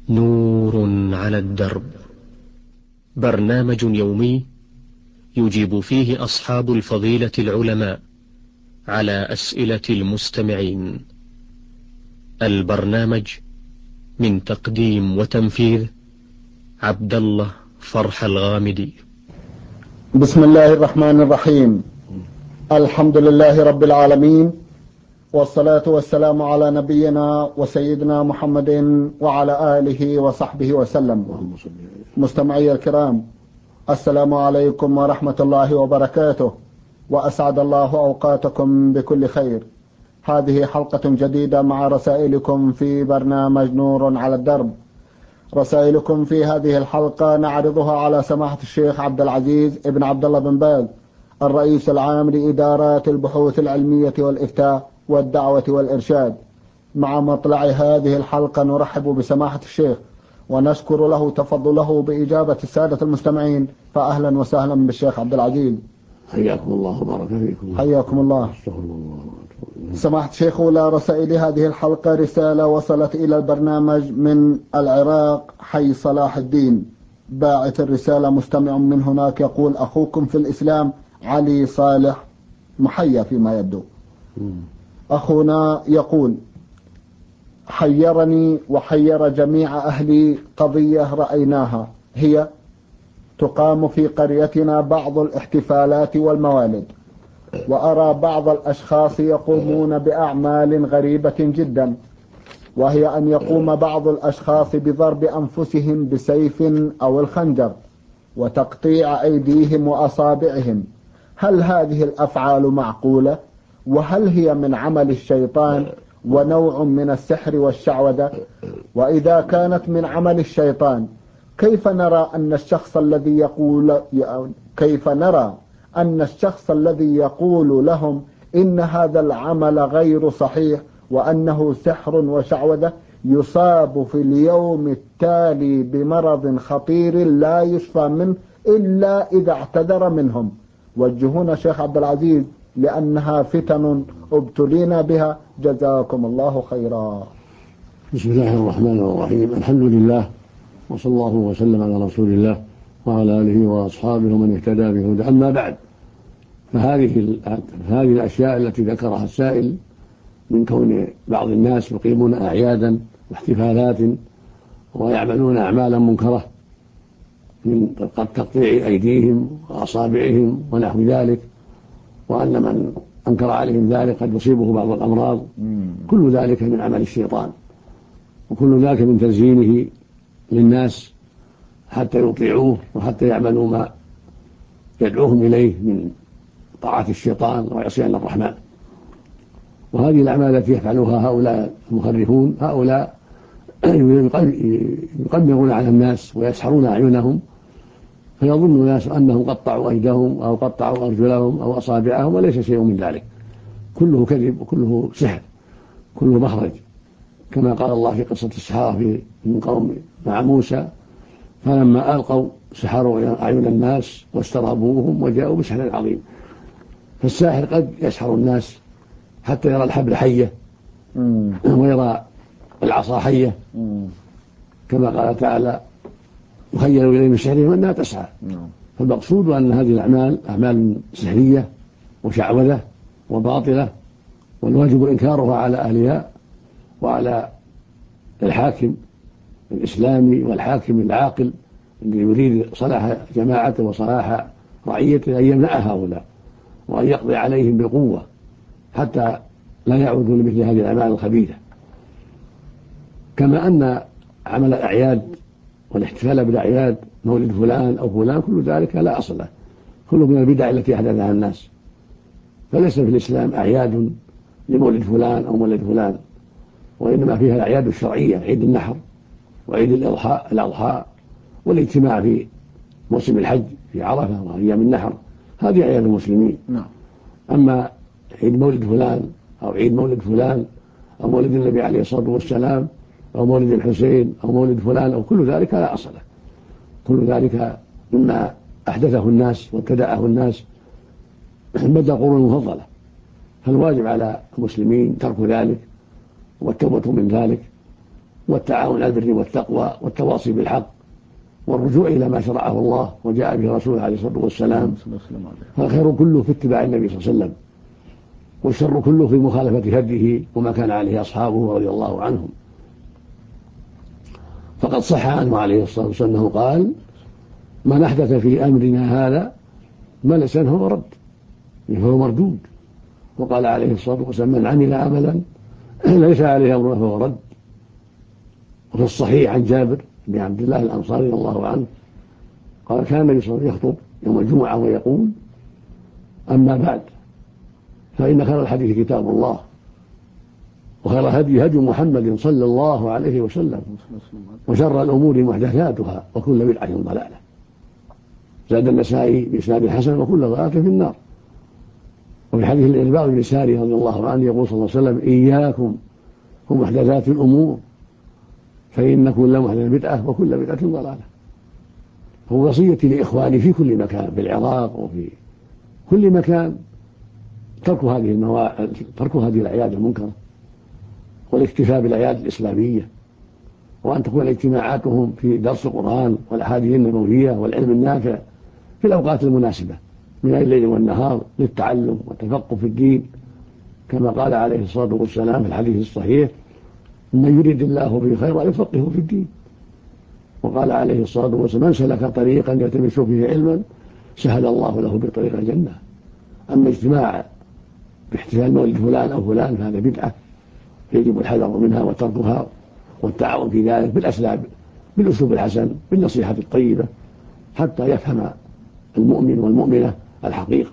نور على الدرب، برنامج يومي يجيب فيه أصحاب الفضيلة العلماء على أسئلة المستمعين. البرنامج من تقديم وتنفيذ عبد الله فرح الغامدي. بسم الله الرحمن الرحيم. الحمد لله رب العالمين، والصلاة والسلام على نبينا وسيدنا محمد وعلى آله وصحبه وسلم. مستمعي الكرام، السلام عليكم ورحمة الله وبركاته، وأسعد الله أوقاتكم بكل خير. هذه حلقة جديدة مع رسائلكم في برنامج نور على الدرب. رسائلكم في هذه الحلقة نعرضها على سماحة الشيخ عبد العزيز ابن عبد الله بن باز، الرئيس العام لإدارات البحوث العلمية والإفتاء والدعوة والإرشاد. مع مطلع هذه الحلقة نرحب بسماحة الشيخ ونشكر له تفضله بإجابة السادة المستمعين، فأهلا وسهلا بالشيخ عبد العزيز. حياكم الله وبارك فيكم. حياكم الله. سماحة الشيخ، أولى رسائل هذه الحلقة رسالة وصلت إلى البرنامج من العراق، حي صلاح الدين. باعث الرسالة مستمع من هناك يقول: أخوكم في الإسلام علي صالح محيا فيما يبدو. أخونا يقول: حيرني وحير جميع أهلي قضية رأيناها، هي تقام في قريتنا بعض الاحتفالات والموالد، وأرى بعض الأشخاص يقومون بأعمال غريبة جدا، وهي أن يقوم بعض الأشخاص بضرب أنفسهم بسيف أو الخنجر وتقطيع أيديهم وأصابعهم. هل هذه الأفعال معقولة؟ وهل هي من عمل الشيطان ونوع من السحر والشعوذة؟ وإذا كانت من عمل الشيطان، كيف نرى أن الشخص الذي يقول لهم إن هذا العمل غير صحيح وأنه سحر وشعوذة يصاب في اليوم التالي بمرض خطير لا يشفى منه إلا إذا اعتذر منهم؟ وجهونا شيخ عبد العزيز، لأنها فتن ابتلينا بها، جزاكم الله خيرا. بسم الله الرحمن الرحيم. الحمد لله، وصلى الله وسلم على رسول الله وعلى آله وأصحابه ومن اهتدى بهداه. أما بعد، فهذه الأشياء التي ذكرها السائل من كون بعض الناس يقيمون أعيادا واحتفالات ويعملون أعمالا منكرة من تقطيع أيديهم وأصابعهم ونحو ذلك، وأن من أنكر عليهم ذلك قد يصيبه بعض الأمراض، كل ذلك من عمل الشيطان، وكل ذلك من تزيينه للناس حتى يطيعوه وحتى يعملوا ما يدعوهم إليه من طاعة الشيطان وعصيان الرحمن. وهذه الأعمال التي يفعلها هؤلاء المخرفون، هؤلاء يقمرون على الناس ويسحرون أعينهم، فيظن الناس أنهم قطعوا أيديهم أو قطعوا أرجلهم أو أصابعهم، وليس شيء من ذلك، كله كذب وكله سحر، كله مخرج، كما قال الله في قصة السحرة من قوم مع موسى: فلما ألقوا سحروا أعين الناس واسترهبوهم وجاءوا بسحر عظيم. فالساحر قد يسحر الناس حتى يرى الحبل حية ويرى العصا حية، كما قال تعالى: يخيل إليه من سحرهم أنها تسعى. فالمقصود أن هذه الأعمال أعمال سحرية وشعوذة وباطلة، والواجب إنكارها على أهلها وعلى الحاكم الإسلامي والحاكم العاقل الذي يريد صلاح جماعته وصلاح رعيته، أن يمنع هؤلاء وأن يقضي عليهم بقوة حتى لا يعودوا لمثل هذه الأعمال الخبيثة. كما أن عمل الأعياد والاحتفال بالأعياد، مولد فلان أو فلان، كل ذلك لا أصل له، كله من البدع التي أحدثها الناس. فليس في الإسلام أعياد لمولد فلان أو مولد فلان، وإنما فيها الأعياد الشرعية: عيد النحر وعيد الأضحى والاجتماع في موسم الحج في عرفة وأيام النحر، هذه أعياد المسلمين. أما عيد مولد فلان أو عيد مولد فلان أو مولد النبي عليه الصلاة والسلام أو مولد الحسين أو مولد فلان أو كل ذلك لا أصل له، كل ذلك مما أحدثه الناس وابتدعه الناس مدى القرون المفضلة. فالواجب على المسلمين ترك ذلك والتوبة من ذلك، والتعاون على البر والتقوى والتواصي بالحق والرجوع إلى ما شرعه الله وجاء به رسوله عليه الصلاة والسلام. فالخير كله في اتباع النبي صلى الله عليه وسلم، والشر كله في مخالفة هديه وما كان عليه أصحابه رضي الله عنهم. فقد صح عنه عليه الصلاة والسلام أنه قال: من أحدث في أمرنا هذا ما ليس فهو رد، فهو مردود. وقال عليه الصلاة والسلام: من عمل عملا ليس عليه أمرنا فهو رد. وفي الصحيح عن جابر بن عبد الله الأنصاري رضي الله عنه قال: كان النبي صلى الله عليه وسلم يخطب يوم الجمعة ويقول: أما بعد فإن خير الحديث كتاب الله، وخير الهدي هدي محمد صلى الله عليه وسلم، وشر الأمور محدثاتها وكل بدعة ضلالة. زاد النسائي بإسناد حسن: وكل ضلالة في النار. وفي حديث الإرباض بن ساري رضي الله عنه يقول صلى الله عليه وسلم: إياكم ومحدثات الأمور فإن كل محدثة بدعة وكل بدعة ضلالة. هو وصيتي لإخواني في كل مكان، في العراق وفي كل مكان، ترك هذه الأعياد المنكرة والاكتفاء بالأعياد الإسلامية، وأن تكون اجتماعاتهم في درس القرآن والأحاديث النبوية والعلم النافع في الأوقات المناسبة من الليل والنهار للتعلم والتفقه في الدين، كما قال عليه الصلاة والسلام في الحديث الصحيح: من يريد الله به خيرا يفقهه في الدين. وقال عليه الصلاة والسلام: من سلك طريقا يلتمس فيه علما سهل الله له بطريق الجنة. أما اجتماع باحتفال مولد فلان أو فلان فهذا بدعة يجب الحذر منها وتركها والتعاون في ذلك بالأسلوب الحسن بالنصيحة الطيبة حتى يفهم المؤمن والمؤمنة الحقيقة،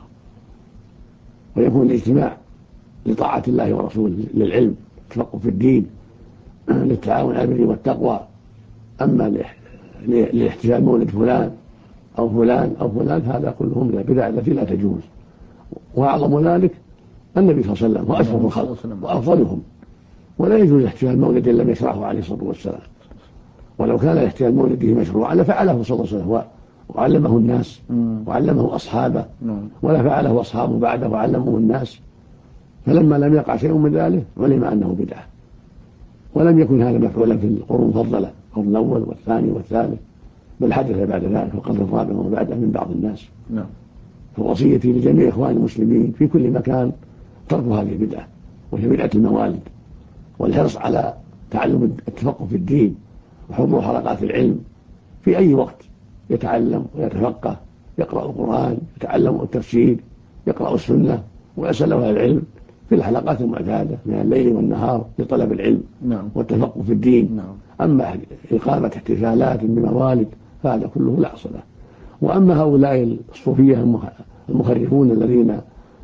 ويكون الاجتماع لطاعة الله ورسوله، للعلم، التفقه في الدين، للتعاون على البر والتقوى. أما لاحتفال مولد فلان أو فلان أو فلان هذا كلهم من البدع التي لا تجوز. وأعظم ذلك النبي صلى الله عليه وسلم وأشرف الخلق وأفضلهم، ولا يجوز احتفال مولد لم يشرعه عليه الصلاة والسلام. ولو كان احتفال مولده مشروعا لفعله صلى الله عليه وسلم وعلمه الناس وعلمه أصحابه، ولا فعله أصحابه بعده وعلمه الناس. فلما لم يقع شيء من ذلك علم أنه بدعة، ولم يكن هذا مفعولا في القرون المفضلة، القرن الأول والثاني والثالث، بل حدث بعد ذلك في القرن الرابع وبعده من بعض الناس. فوصيتي لجميع إخوان المسلمين في كل مكان ترك هذه البدعة، وهي بدعة الموالد، والحرص على تعلم التفقه في الدين وحضور حلقات العلم في أي وقت، يتعلم ويتفقه، يقرأ القرآن، يتعلم التفسير، يقرأ السنة، ويسأل أهل العلم في الحلقات المعتادة من الليل والنهار لطلب العلم والتفقه في الدين. أما إقامة احتفالات بموالد فهذا كله لا أصل له. وأما هؤلاء الصوفية المخرفون الذين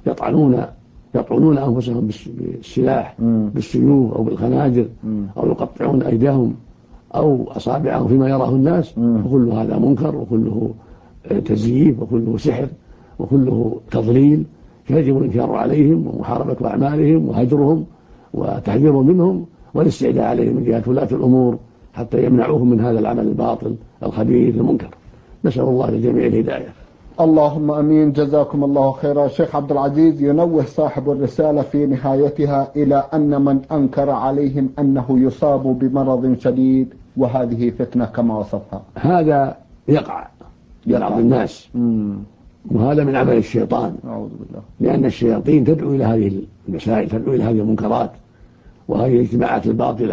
يطعنون أنفسهم بالسلاح بالسيوف أو بالخناجر أو يقطعون أيديهم أو أصابعهم فيما يراه الناس، فكل هذا منكر وكله تزييف وكله سحر وكله تضليل، فيجب الإنكار عليهم ومحاربة أعمالهم وهجرهم وتحذيرهم منهم والاستعداء عليهم من جهة ولاة الأمور حتى يمنعوهم من هذا العمل الباطل الخبيث المنكر. نسأل الله للجميع الهداية. اللهم أمين. جزاكم الله خيرا. شيخ عبد العزيز، ينوه صاحب الرسالة في نهايتها إلى أن من أنكر عليهم أنه يصاب بمرض شديد وهذه فتنة كما وصفها، هذا يقع بعض الناس، وهذا من عمل الشيطان، أعوذ بالله، لأن الشياطين تدعو إلى هذه المسائل، تدعو إلى هذه المنكرات وهذه الاجتماعات الباطلة،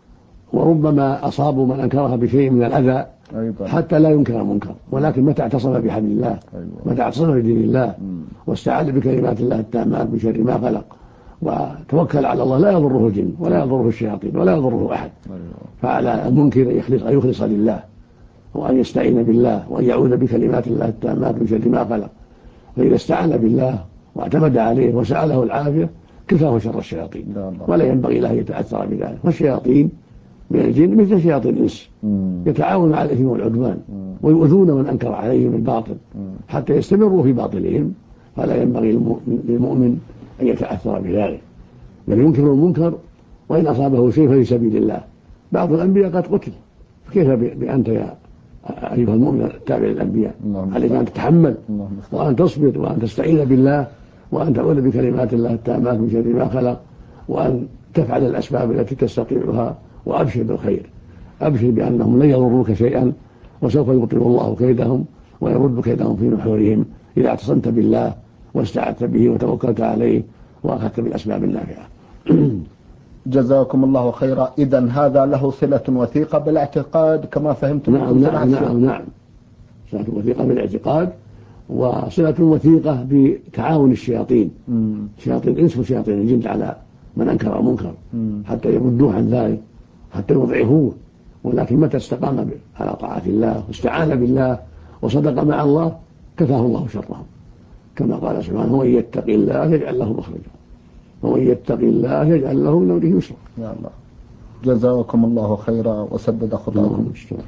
وربما أصابوا من أنكرها بشيء من الأذى حتى لا ينكر المنكر، ولكن متى اعتصم بحبل الله، متى اعتصم بدين الله واستعاذ بكلمات الله التامات من شر ما خلق وتوكل على الله، لا يضره الجن ولا يضره الشياطين ولا يضره أحد. فعلى المنكر أن يخلص لله وأن يستعين بالله وأن يعوذ بكلمات الله التامات من شر ما خلق. فإذا استعان بالله واعتمد عليه وسأله العافية كفاه شر الشياطين، ولا ينبغي له يتأثر بذلك. والشياطين من الجن مثل شياطين الإنس يتعاون على الإثم والعدوان ويؤذون من أنكر عليهم الباطل حتى يستمروا في باطلهم، فلا ينبغي للمؤمن أن يتأثر بذلك، بل ينكر المنكر وإن أصابه شيء في سبيل الله. بعض الأنبياء قد قتل، كيف بأنت يا أيها المؤمن التابع للأنبياء؟ عليك أن تتحمل وأن تصبر وأن تستعين بالله وأن تعوذ بكلمات الله التامات من شر ما خلق، وأن تفعل الأسباب التي تستطيعها وأبشر بالخير، أبشر بأنهم لن يضروك شيئا، وسوف يبطل الله كيدهم ويرد كيدهم في نحورهم إذا اعتصمت بالله واستعذت به وتوكلت عليه وأخذت بالأسباب النافعة. جزاكم الله خيرا. إذن هذا له صلة وثيقة بالاعتقاد كما فهمت. نعم صلة وثيقة بالاعتقاد، وصلة وثيقة بتعاون الشياطين، شياطين الإنس وشياطين الجن على من أنكر منكر حتى يردوه عن ذلك، حتى يضعفوه. ولكن متى استقام على طاعة الله واستعان بالله وصدق مع الله كفاه الله شرهم، كما قال سبحانه: ومن يتق الله يجعل له مخرجا ومن يتق الله يجعل له من أمره يسرا. يا الله، جزاكم الله خيرا وسدد خطاكم.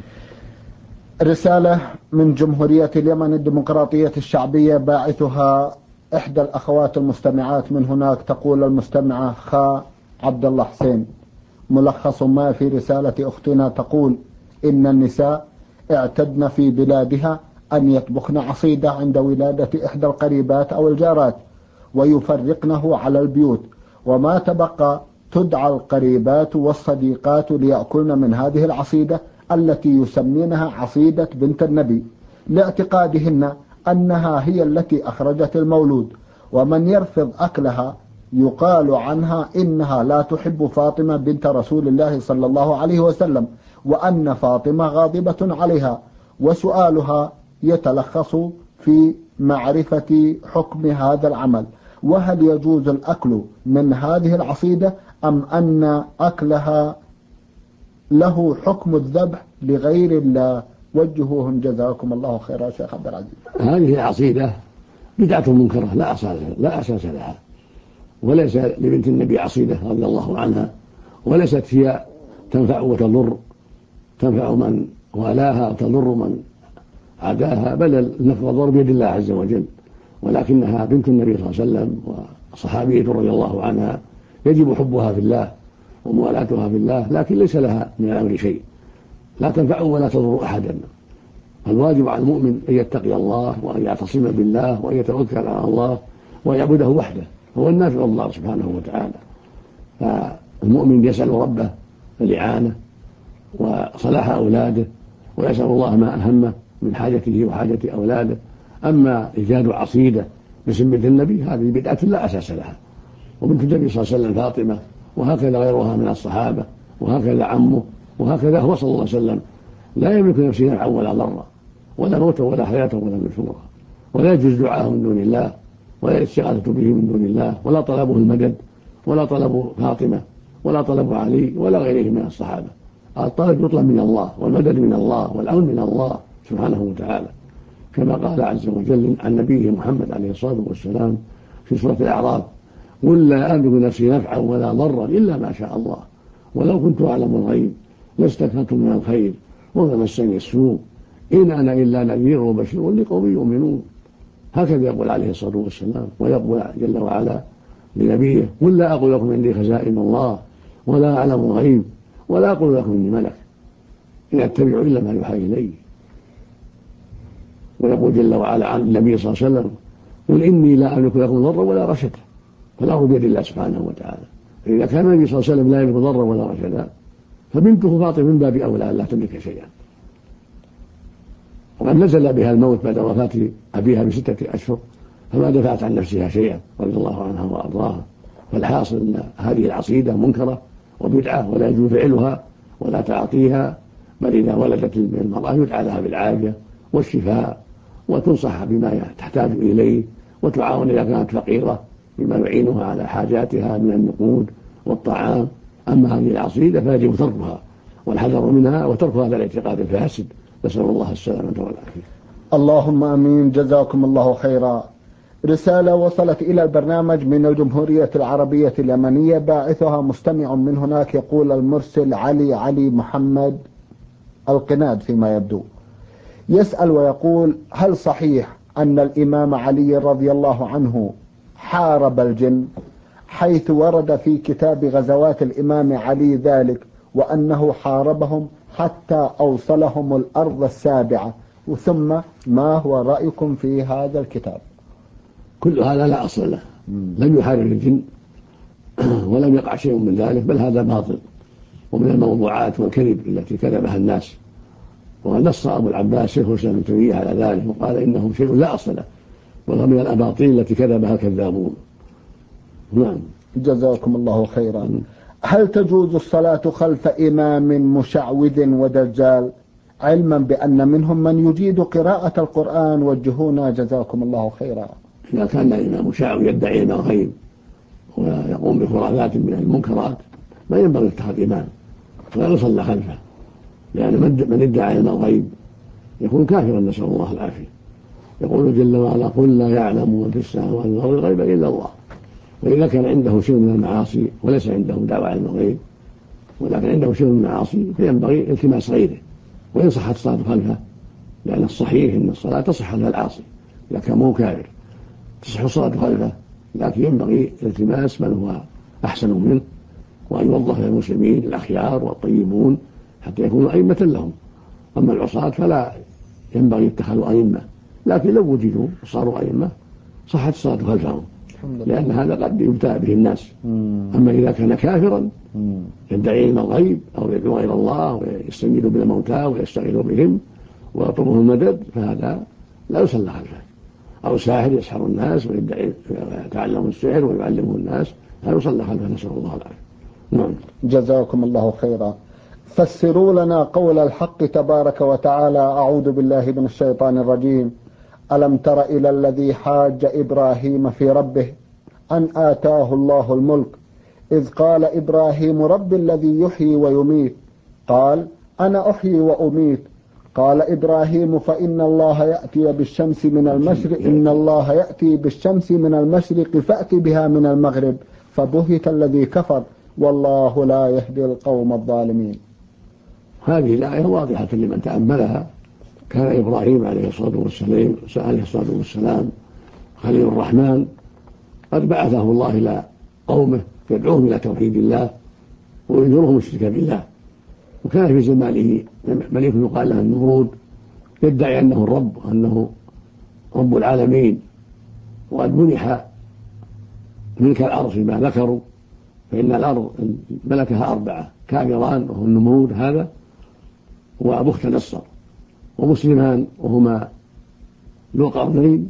رسالة من جمهورية اليمن الديمقراطية الشعبية، باعثها إحدى الأخوات المستمعات من هناك. تقول المستمعة خا عبد الله حسين: ملخص ما في رسالة أختنا، تقول: إن النساء اعتدن في بلادها أن يطبخن عصيدة عند ولادة إحدى القريبات أو الجارات ويفرقنه على البيوت، وما تبقى تدعى القريبات والصديقات ليأكلن من هذه العصيدة التي يسمينها عصيدة بنت النبي، لاعتقادهن أنها هي التي أخرجت المولود، ومن يرفض أكلها يقال عنها إنها لا تحب فاطمة بنت رسول الله صلى الله عليه وسلم، وأن فاطمة غاضبة عليها. وسؤالها يتلخص في معرفة حكم هذا العمل، وهل يجوز الأكل من هذه العصيدة أم أن أكلها له حكم الذبح لغير الله؟ وجهوهم جزاكم الله خيرا. شيخ عبد العزيز، هذه العصيدة بدعة منكرة لا أساس لها، وليس لبنت النبي عصيدة رضي الله عنها، وليست هي تنفع وتضر، تنفع من والاها وتضر من عداها، بل النفع والضر بيد الله عز وجل، ولكنها بنت النبي صلى الله عليه وسلم وصحابية رضي الله عنها، يجب حبها في الله وموالاتها في الله، لكن ليس لها من الأمر شيء، لا تنفع ولا تضر أحدا. الواجب على المؤمن أن يتقي الله وأن يعتصم بالله وأن يتوكل على الله ويعبده وحده، هو النافع الله سبحانه وتعالى. فالمؤمن يسأل ربه الإعانة وصلاح أولاده، ويسأل الله ما أهمه من حاجته وحاجة أولاده. أما إيجاد عصيدة باسم بنت النبي هذه بدعة لا أساس لها، وبنت النبي صلى الله عليه وسلم فاطمة، وهكذا غيرها من الصحابة، وهكذا عمه، وهكذا هو صلى الله عليه وسلم لا يملك نفسه نفعا ولا ضرا، ولا موتا ولا حياة ولا نشورا، ولا يجوز دعاءه من دون الله، ولا الاستغاثة به من دون الله، ولا طلبه المدد، ولا طلب فاطمة، ولا طلب علي ولا غيره من الصحابة. الطلب يطلب من الله، والمدد من الله، والعون من الله سبحانه وتعالى، كما قال عز وجل عن نبيه محمد عليه الصلاة والسلام في سورة الأعراف: قل لا أملك نفسي نفعا ولا ضرا إلا ما شاء الله، ولو كنت أعلم الغيب لاستكثرت من الخير وما مسني السوء إن أنا إلا نذير وبشير لقوم يؤمنون. هكذا يقول عليه الصلاة والسلام. ويقول جل وعلا لنبيه: قل لا أقول لكم عندي خزائن الله ولا أعلم الغيب ولا أقول لكم إني ملك إن أتبع إلا ما يوحى إلي. ويقول جل وعلا عن النبي صلى الله عليه وسلم: قل إني لا أملك لكم ضرا ولا رشدا، فالأمر بيد الله سبحانه وتعالى. فإذا كان النبي صلى الله عليه وسلم لا يملك ضرا ولا رشدا، فبنته فاطمة من باب أولى لا تملك شيئا. وقد نزل بها الموت بعد وفاة أبيها ب6 أشهر، فما دفعت عن نفسها شيئا رضي الله عنها وأرضاها. فالحاصل أن هذه العصيدة منكرة وبدعة ولا يجوز فعلها ولا تعاطيها، بل إذا ولدت المرأة يدعى لها بالعافية والشفاء، وتنصح بما تحتاج إليه، وتعاون إذا كانت فقيرة بما يعينها على حاجاتها من النقود والطعام. أما هذه العصيدة فيجب تركها والحذر منها وترك هذا الاعتقاد الفاسد، نسأل الله السلامة والعافية. اللهم آمين. جزاكم الله خيرا. رسالة وصلت إلى البرنامج من الجمهورية العربية اليمنية، باعثها مستمع من هناك. يقول المرسل علي محمد القناد فيما يبدو، يسأل ويقول: هل صحيح أن الإمام علي رضي الله عنه حارب الجن، حيث ورد في كتاب غزوات الإمام علي ذلك، وأنه حاربهم حتى أوصلهم الأرض السابعة؟ ثم ما هو رأيكم في هذا الكتاب؟ كل هذا لا أصل له، لم يحارب الجن ولم يقع شيء من ذلك، بل هذا باطل ومن الموضوعات والكذب التي كذبها الناس. ونص أبو العباس شيخ الإسلام ابن تيمية على ذلك وقال إنه شيء لا أصل له وهو من الأباطيل التي كذبها الكذابون. نعم. جزاكم الله خيرا. هل تجوز الصلاة خلف إمام مشعوذ ودجال علما بأن منهم من يجيد قراءة القرآن؟ وجهونا جزاكم الله خيرا. إذا كان الإمام مشعوذ يدعي علم الغيب ويقوم بخرافات من المنكرات ما ينبغي اتخاذ إمام ولا يصلى خلفه، لأن من ادعى علم الغيب يكون كافرا، نسأل الله العافية. يقول جل وعلا: قل لا يعلم من في السماوات والأرض الغيب إلا الله. وإذا كان عنده شيء من المعاصي وليس عنده دعوى علم الغيب ولكن عنده شيء من المعاصي فينبغي التماس غيره وإن صحت الصلاة خلفه، لأن الصحيح أن الصلاة تصح خلف العاصي إذا كان مو كافر، تصح الصلاة خلفه، لكن ينبغي التماس من هو أحسن منه وأن يوظف المسلمين الأخيار والطيبون حتى يكونوا أئمة لهم. أما العصاة فلا ينبغي اتخاذوا أئمة، لكن لو وجدوا وصاروا أئمة صحت الصلاة خلفهم، لأن هذا قد يبتلى به الناس. أما إذا كان كافرا يدعي علم الغيب أو يدعو إلى الله ويستنجد بالموتى ويستغيث بهم ويطلبهم المدد فهذا لا يصلى خلفه. أو ساحر يسحر الناس ويدعي يتعلم السحر ويعلمه الناس لا يصلى خلفه، نسأل الله العافية. نعم. جزاكم الله خيرا. فسروا لنا قول الحق تبارك وتعالى: أعوذ بالله من الشيطان الرجيم: ألم تر إلى الذي حاج إبراهيم في ربه أن آتاه الله الملك إذ قال إبراهيم رب الذي يحيي ويميت قال أنا أحيي وأميت قال إبراهيم فإن الله يأتي بالشمس من المشرق إن الله يأتي بالشمس من المشرق فأت بها من المغرب فبهت الذي كفر والله لا يهدي القوم الظالمين. هذه الآية واضحة لمن تأملها. كان إبراهيم عليه الصلاة والسلام خليل الرحمن قد بعثه الله إلى قومه يدعوهم إلى توحيد الله وينذرهم الشرك بالله. وكان في زمانه ملك يقال له النمرود يدعي أنه الرب وأنه رب العالمين، وقد منح ملك الأرض فيما ذكروا، فإن الأرض ملكها 4 كافران وهو النمرود هذا وبخت نصر ومسلمان وهما ذو القرنين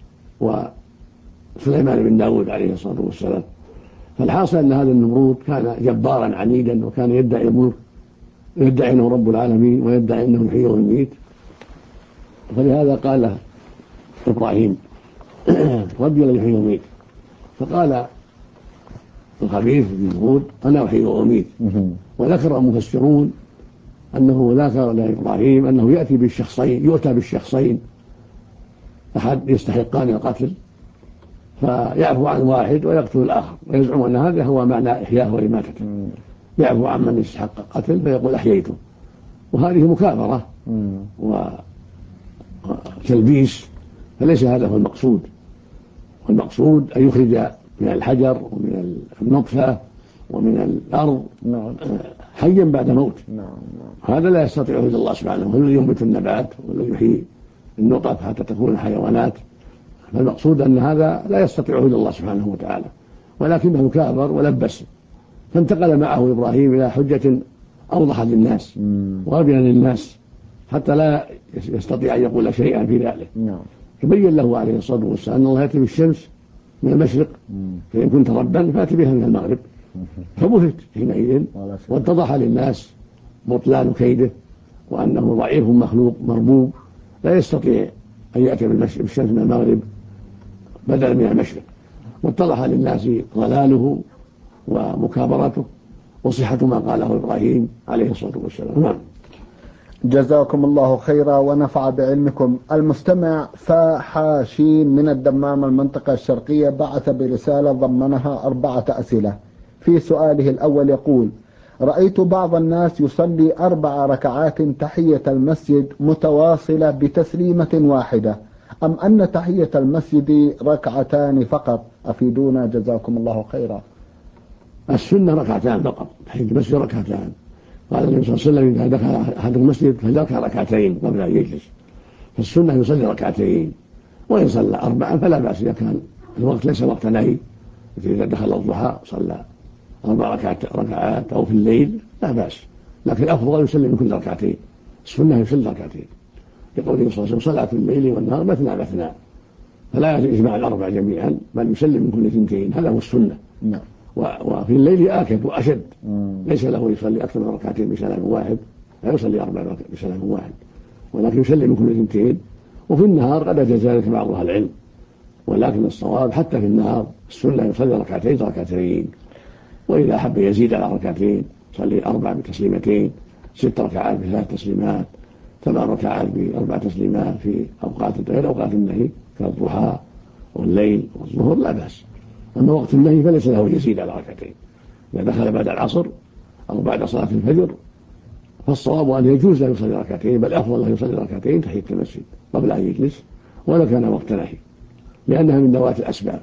وسليمان بن داود عليه الصلاة والسلام. فالحاصل أن هذا النمرود كان جبارا عنيدا وكان يدعي الملك، يدعي أنه رب العالمين ويدعي أنه يحيي ويميت. فلهذا قال إبراهيم ربي الذي يحيي ويميت، فقال الخبيث النمرود أنا أحيي وأميت. وذكر المفسرون أنه ذكر لإبراهيم أنه يؤتى بالشخصين أحد يستحقان القتل فيعفو عن واحد ويقتل الآخر، ويزعم أن هذا هو معنى إحياءه وإماتته، يعفو عن من يستحق القتل فيقول أحييته. وهذه مكابرة وتلبيس، فليس هذا هو المقصود. والمقصود أن يخرج من الحجر ومن النطفة ومن الأرض حيا بعد موت. هذا لا يستطيعه إلا الله سبحانه، هو الذي ينبت النبات والذي يحيي النطف حتى تكون حيوانات. فالمقصود أن هذا لا يستطيعه إلا الله سبحانه وتعالى، ولكنه كابر ولبس. فانتقل معه إبراهيم إلى حجة أوضح للناس وأبين للناس حتى لا يستطيع أن يقول شيئا في ذلك. فبين له عليه الصلاة والسلام أن الله يأتي بالشمس من المشرق فإن كنت ربا فأتي بها من المغرب. فبهت حينئذ واتضح للناس بطلان كيده وأنه ضعيف مخلوق مربوب لا يستطيع أن يأتي بالشمس من المغرب بدلا من المشرق. واتضح للناس ضلاله ومكابرته وصحة ما قاله إبراهيم عليه الصلاة والسلام. نعم. جزاكم الله خيرا ونفع بعلمكم. المستمع فحاشين من الدمام المنطقة الشرقية بعث برسالة ضمنها 4 أسئلة. في سؤاله الأول يقول: رأيت بعض الناس يصلي 4 ركعات تحية المسجد متواصلة بتسليمة واحدة، أم أن تحية المسجد 2 ركعتان فقط؟ أفيدونا جزاكم الله خيرا. السنة 2 ركعتان فقط، تحية المسجد 2 ركعتان. قال النبي صلى الله عليه وسلم: إذا دخل أحد المسجد فليركع 2 ركعتين قبل أن يجلس. فالسنة يصلي 2 ركعتين، وإن صلى 4 فلا بأس إذا كان الوقت ليس وقت نهي. إذا دخل الضحى صلى 4 ركعات أو في الليل لا بأس، لكن الأفضل يسلم من كل ركعتين، السنة يسلم ركعتين، يقول صلى الله عليه وسلم صلاة الليل والنهار مثنى مثنى، فلا يجمع الأربع جميعا بل يسلم من كل اثنتين، هذا هو السنة. نعم. وفي الليل آكد وأشد، ليس له يصلي أكثر من ركعتين بسلام واحد، لا يصلي 4 بسلام واحد، ولكن يسلم من كل اثنتين. وفي النهار قد أجاز ذلك بعض أهل العلم، ولكن الصواب حتى في النهار السنة يصلي ركعتين ركعتين، وإذا أحب يزيد على ركعتين يصلي 4 بتسليمتين، 6 ركعات ب3 تسليمات، 8 ركعات ب4 تسليمات في أوقات غير أوقات النهي كالضحى والليل والظهر لا بأس. أما وقت النهي فليس له يزيد على ركعتين، إذا دخل بعد العصر أو بعد صلاة الفجر فالصواب أن يجوز له يصلي ركعتين، بل أفضل له يصلي ركعتين تحية المسجد قبل أن يجلس ولا كان وقت نهي، لأنها من ذوات الأسباب،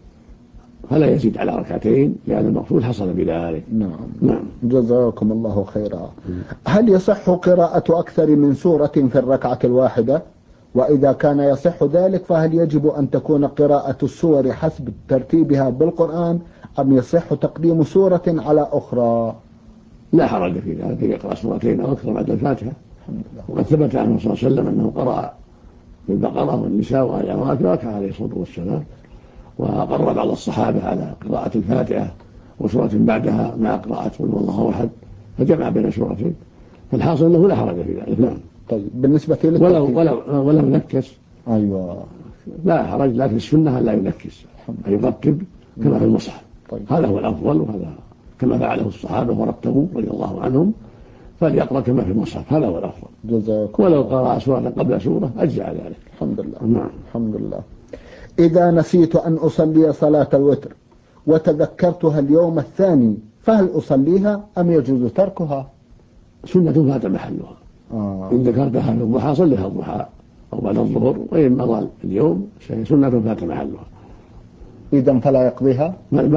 فلا يزيد على ركعتين لأن المقصود حصل بذلك. نعم. جزاكم الله خيرا. هل يصح قراءة أكثر من سورة في الركعة الواحدة؟ وإذا كان يصح ذلك فهل يجب أن تكون قراءة السور حسب ترتيبها بالقرآن أم يصح تقديم سورة على أخرى؟ لا حرج في ذلك، يقرأ سورتين أو أكثر بعد الفاتحة، وقد ثبت عنه صلى الله عليه وسلم أنه قرأ في البقرة والنساء وآل عمران في عليه الصلاة والسلام، وقرر بعض الصحابة على قراءة الفاتحة وسورة بعدها مع قراءة قل هو الله أحد، فجمع بين سورتين، فالحاصل أنه لا حرج في ذلك. نعم. طيب بالنسبة لك ولو نكس أيوة لا حرج، لكن السنة لا ينكس، أن يرتب كما في المصحف. طيب. هذا هو الأفضل، وهذا كما فعله الصحابة ورتبوا رضي الله عنهم، فليقرأ كما في المصحف، هذا هو الأفضل. جزاكم. ولو قرأ سورة قبل سورة أجزع ذلك. الحمد لله. نعم. الحمد لله. إذا نسيت أن أصلي صلاة الوتر وتذكرتها اليوم الثاني فهل أصليها أم يجوز تركها؟ سنة فات محلها. إن ذكرتها في الضحى صليها الضحى أو بعد الظهر، وإن مضى اليوم سنة فات محلها. إذا فلا يقضيها؟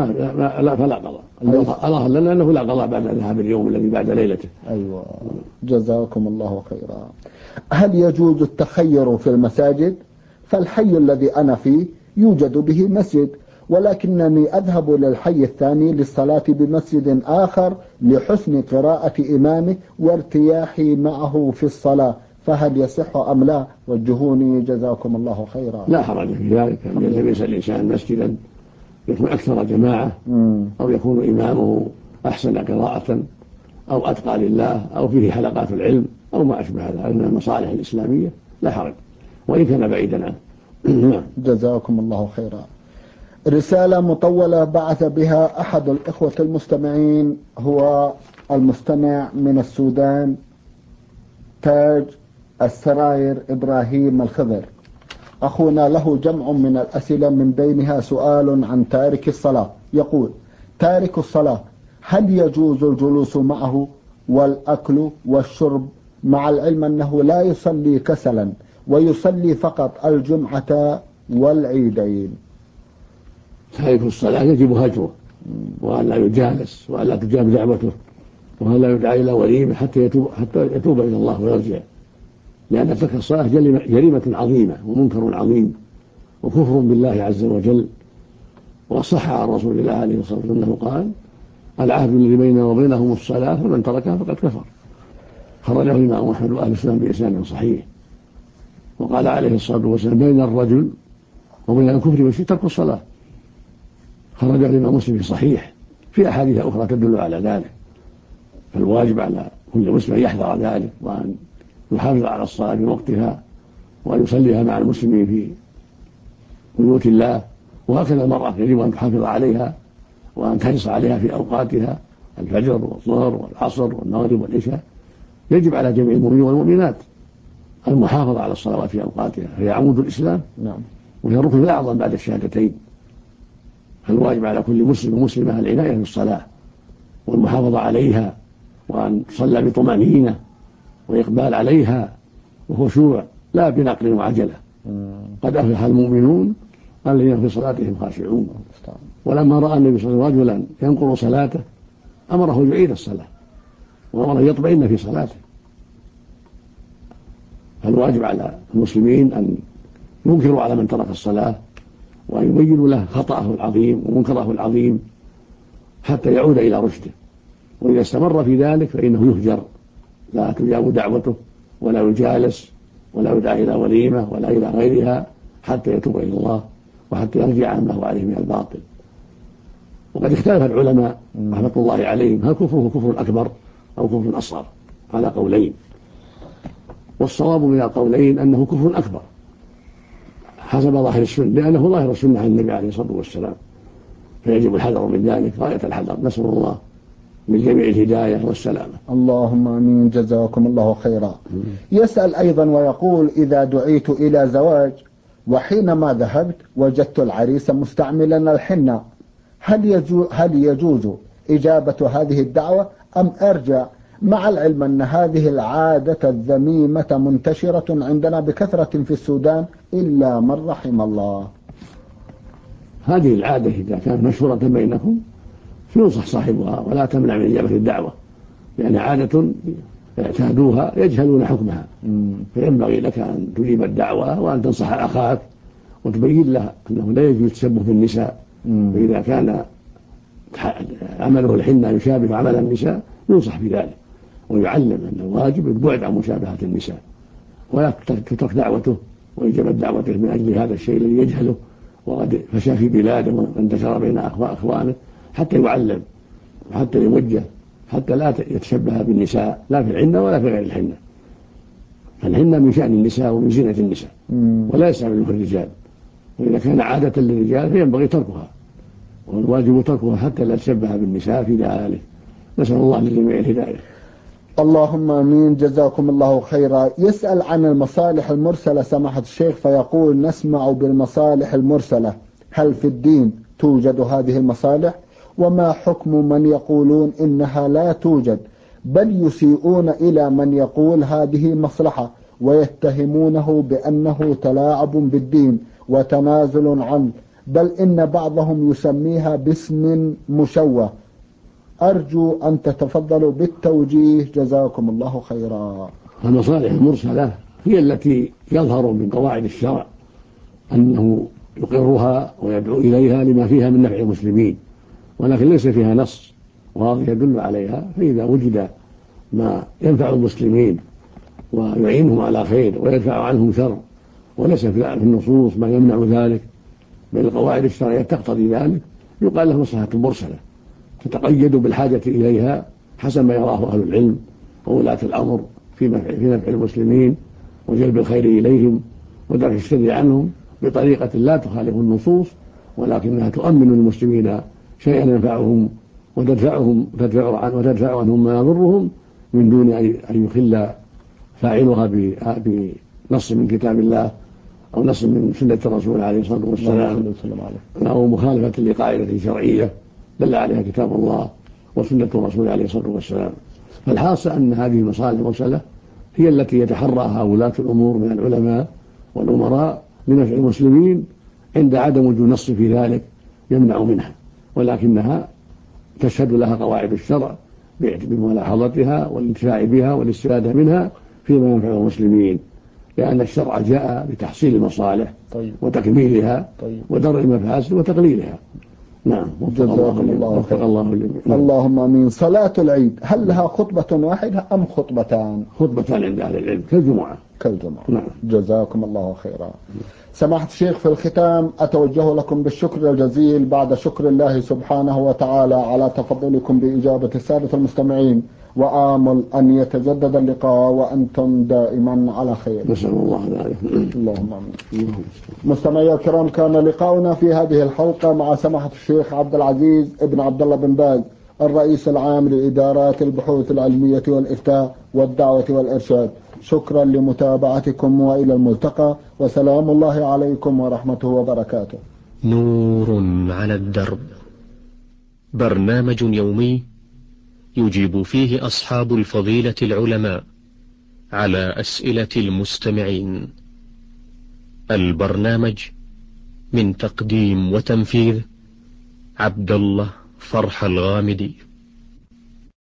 لا فلا قضاء. الله لنا أنه لا قضاء بعد ذهاب اليوم الذي بعد ليلته. أيوة. جزاكم الله خيرا. هل يجوز التخير في المساجد؟ فالحي الذي أنا فيه يوجد به مسجد، ولكنني أذهب للحي الثاني للصلاة بمسجد آخر لحسن قراءة إمامه وارتياحي معه في الصلاة، فهل يصح أم لا؟ وجهوني جزاكم الله خيرا. لا حرج في ذلك، أن يلتمس الإنسان مسجدا يكون أكثر جماعة، أو يكون إمامه أحسن قراءة أو أتقى لله أو فيه حلقات العلم أو ما أشبه هذا من المصالح الإسلامية، لا حرج وإن كان بعيدا عنه. جزاكم الله خيرا. رسالة مطولة بعث بها أحد الإخوة المستمعين، هو المستمع من السودان تاج السراير إبراهيم الخضر. أخونا له جمع من الأسئلة من بينها سؤال عن تارك الصلاة. يقول: تارك الصلاة هل يجوز الجلوس معه والأكل والشرب، مع العلم أنه لا يصلي كسلا ويصلي فقط الجمعة والعيدين؟ تارك الصلاة يجب هجره، وأن لا يجالس، وأن لا تجاب دعوته، وأن لا يدعى إلى وليمة حتى يتوب إلى الله ويرجع، لأن ترك الصلاة جريمة عظيمة ومنكر عظيم وكفر بالله عز وجل. وصح عن رسول الله عليه الصلاة والسلام أنه قال: العهد الذي بيننا وبينهم الصلاة فمن تركها فقد كفر. خرجه الإمام أحمد وأهل السنن بإسناد صحيح. وقال عليه الصلاة والسلام: بين الرجل وبين الكفر والشرك ترك الصلاة. خرج الإمام مسلم في صحيح، في أحاديث أخرى تدل على ذلك. فالواجب على كل مسلم أن يحذر ذلك، وأن يحافظ على الصلاة في وقتها، وأن يصليها مع المسلمين في بيوت الله. وهكذا المرأة يجب أن تحافظ عليها وأن تحرص عليها في أوقاتها، الفجر والظهر والعصر والمغرب والعشاء. يجب على جميع المؤمنين والمؤمنات المحافظة على الصلوات في أوقاتها، هي عمود الإسلام. نعم. وهي الركن الأعظم بعد الشهادتين. فالواجب على كل مسلم ومسلمة العناية بالصلاة والمحافظة عليها، وأن تصلى بطمأنينة وإقبال عليها وخشوع، لا بنقل وعجلة. قد أفلح المؤمنون الذين في صلاتهم خاشعون. ولما رأى النبي صلى الله عليه وسلم رجلا ينقض صلاته أمره يعيد الصلاة وأمره يطمئن في صلاته. فالواجب على المسلمين أن ينكروا على من ترك الصلاة، وأن يبينوا له خطأه العظيم ومنكره العظيم حتى يعود إلى رشده. وإذا استمر في ذلك فإنه يهجر، لا تجاب دعوته ولا يجالس ولا يدعى إلى وليمة ولا إلى غيرها حتى يتوب إلى الله وحتى يرجع عما هو عليه من الباطل. وقد اختلف العلماء رحمة الله عليهم هل كفره كفر أكبر أو كفر أصغر على قولين، والصواب من القولين أنه كفر أكبر حسب ظاهر السنة، لأنه ظاهر السنة عن النبي عليه الصلاة والسلام، فيجب الحذر من ذلك غاية الحذر. نسأل الله من جميع الهداية والسلامة. اللهم آمين، جزاكم الله خيرا. يسأل أيضا ويقول: إذا دعيت إلى زواج وحينما ذهبت وجدت العريس مستعملا الحنة، هل يجوز إجابة هذه الدعوة أم أرجع، مع العلم أن هذه العادة الذميمة منتشرة عندنا بكثرة في السودان إلا من رحم الله؟ هذه العادة إذا كانت مشهورة بينكم فينصح صاحبها ولا تمنع من إجابة الدعوة، لأن عادة اعتادوها يجهلون حكمها، فينبغي لك أن تجيب الدعوة وأن تنصح أخاك وتبين له أنه لا يجوز التشبه بالنساء، فإذا كان عمله الحنة يشابه عمل النساء ينصح بذلك ويعلم أن الواجب البعد عن مشابهة النساء، ولا تترك دعوته وإجابة دعوته من أجل هذا الشيء الذي يجهله وقد فشى في بلاده وانتشر بين أخوانه، حتى يعلم وحتى يوجه حتى لا يتشبه بالنساء لا في الحنة ولا في غير الحنة. فالحنة من شأن النساء ومن زينة النساء ولا يستعمله الرجال، وإذا كان عادة للرجال فينبغي تركها، والواجب تركها حتى لا تشبه بالنساء في ذلك. نسأل الله للجميع الهداية. اللهم آمين، جزاكم الله خيرا. يسأل عن المصالح المرسلة سماحة الشيخ فيقول: نسمع بالمصالح المرسلة، هل في الدين توجد هذه المصالح؟ وما حكم من يقولون إنها لا توجد بل يسيئون إلى من يقول هذه مصلحة ويتهمونه بأنه تلاعب بالدين وتنازل عنه، بل إن بعضهم يسميها باسم مشوه؟ أرجو أن تتفضلوا بالتوجيه جزاكم الله خيرا. المصالح المرسلة هي التي يظهر من قواعد الشرع أنه يقرها ويدعو إليها لما فيها من نفع المسلمين، ولكن ليس فيها نص واضح يدل عليها، فإذا وجد ما ينفع المسلمين ويعينهم على خير ويدفع عنهم شر وليس في النصوص ما يمنع ذلك بل القواعد الشرعية تقتضي ذلك، يقال له مصلحة مرسلة تتقيد بالحاجة إليها حسب ما يراه أهل العلم وولاة الأمر في نفع المسلمين وجلب الخير إليهم ودفع الشر عنهم بطريقة لا تخالف النصوص، ولكنها تؤمن المسلمين شيئا ينفعهم وتدفع عنهم ما يضرهم من دون أن يخل فاعلها بنص من كتاب الله أو نص من سنة الرسول عليه الصلاة والسلام أو مخالفة لقاعدة شرعية دل عليها كتاب الله وسنة الرسول عليه الصلاة والسلام. فالحاصل أن هذه المصالح المرسلة هي التي يتحرىها ولاة الأمور من العلماء والأمراء لنفع المسلمين عند عدم وجود نص في ذلك يمنع منها، ولكنها تشهد لها قواعد الشرع بملاحظتها والانتفاع بها والاستفادة منها فيما ينفع المسلمين، لأن الشرع جاء لتحصيل المصالح وتكميلها ودرء المفاسد وتقليلها. نعم، جزاكم الله خير. اللهم آمين. صلاة العيد هل لها خطبة واحدة أم خطبتان؟ خطبتان عند أهل العلم كالجمعة. نعم. جزاكم الله خيرا. سماحة الشيخ، في الختام أتوجه لكم بالشكر الجزيل بعد شكر الله سبحانه وتعالى على تفضلكم بإجابة السادة المستمعين، وآمل أن يتجدد اللقاء وأنتم دائما على خير. نسأل الله ذلك. اللهم آمين. مستمعي الكرام، كان لقاؤنا في هذه الحلقة مع سماحة الشيخ عبد العزيز ابن عبد الله بن باز، الرئيس العام لإدارات البحوث العلمية والإفتاء والدعوة والإرشاد. شكرا لمتابعتكم وإلى الملتقى، وسلام الله عليكم ورحمته وبركاته. نور على الدرب، برنامج يومي يجيب فيه أصحاب الفضيلة العلماء على أسئلة المستمعين. البرنامج من تقديم وتنفيذ عبد الله فرح الغامدي.